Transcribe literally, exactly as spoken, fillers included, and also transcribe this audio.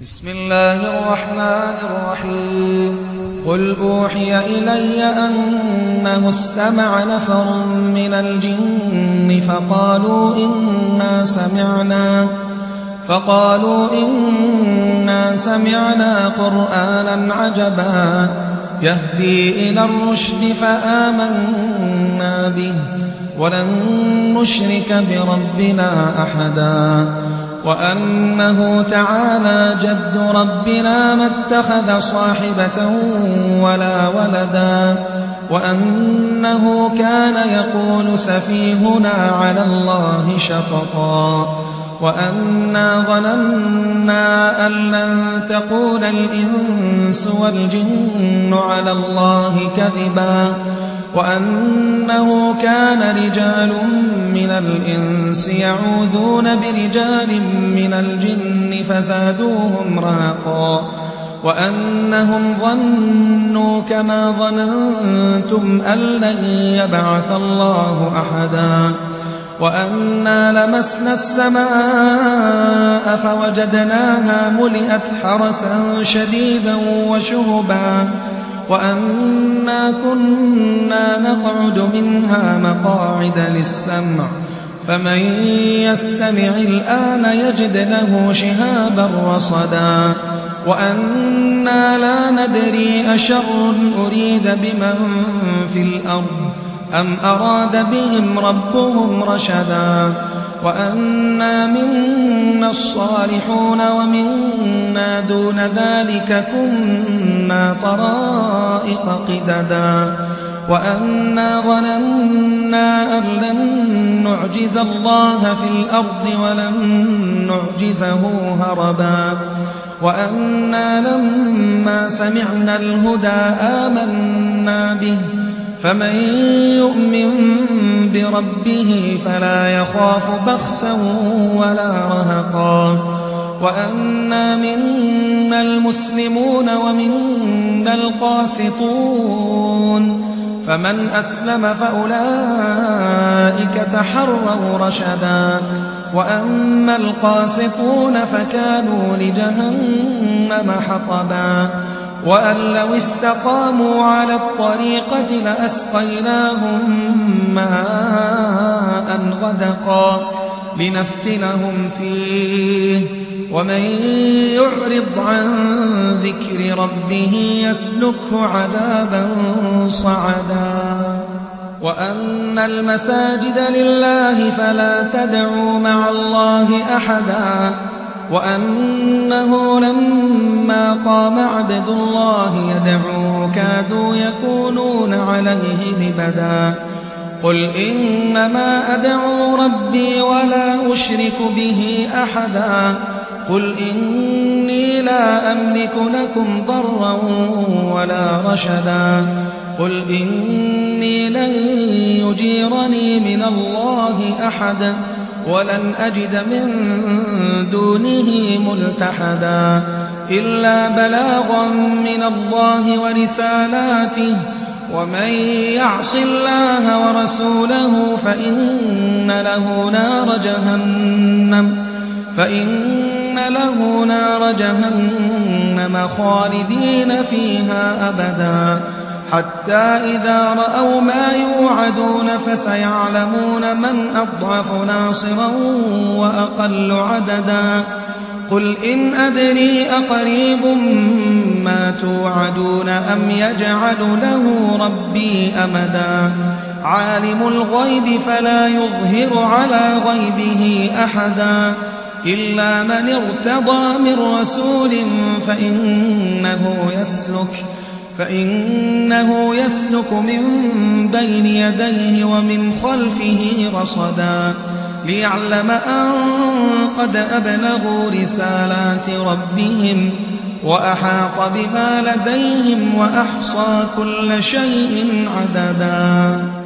بسم الله الرحمن الرحيم قل أوحي إلي أنه استمع نفر من الجن فقالوا إنا سمعنا فقالوا إنا سمعنا قرآنا عجبا يهدي إلى الرشد فآمنا به ولن نشرك بربنا أحدا وأنه تعالى جد ربنا ما اتخذ صاحبة ولا ولدا وأنه كان يقول سفيهنا على الله شططا وأنا ظننا أن لن تقول الإنس والجن على الله كذبا وأنه كان رجال من الإنس يعوذون برجال من الجن فزادوهم رهقا وأنهم ظنوا كما ظننتم أن لن يبعث الله أحدا وأنا لمسنا السماء فوجدناها ملئت حرسا شديدا وشهبا وأنا كنا نقعد منها مقاعد للسمع فمن يستمع الآن يجد له شهابا رصدا وأنا لا ندري أشر أريد بمن في الأرض أم أراد بهم ربهم رشدا وأنا منا الصالحون ومنا دون ذلك كنا طرائق قددا وأنا ظننا أن لن نعجز الله في الأرض ولن نعجزه هربا وأنا لما سمعنا الهدى آمنا به فمن يؤمن بربه فلا يخاف بخسا ولا رهقا وأنا منا المسلمون ومنا القاسطون فمن أسلم فأولئك تحروا رشدا وأما القاسطون فكانوا لجهنم حطبا وأن لو استقاموا على الطريقة لأسقيناهم ماء غدقا لنفتنهم فيه ومن يعرض عن ذكر ربه يسلكه عذابا صعدا وأن المساجد لله فلا تدعوا مع الله أحدا وأنه لما قام عبد الله يدعوه كادوا يكونون عليه لبدا قل إنما أدعو ربي ولا أشرك به أحدا قل إني لا أملك لكم ضرا ولا رشدا قل إني لن يجيرني من الله أحد ولن أجد من دونه ملتحدا إلا بلاغا من الله ورسالاته ومن يعص الله ورسوله فإن له نار جهنم فإن له نار جهنم خالدين فيها أبدا حتى إذا رأوا ما يوعدون فسيعلمون من أضعف ناصرا وأقل عددا قل إن أدري أقريب ما توعدون أم يجعل له ربي أمدا عالم الغيب فلا يظهر على غيبه أحدا إلا من ارتضى من رسول فإنه يسلك فإنه يسلك من بين يديه ومن خلفه رصدا ليعلم أن قد أبلغوا رسالات ربهم وأحاط بما لديهم وأحصى كل شيء عددا.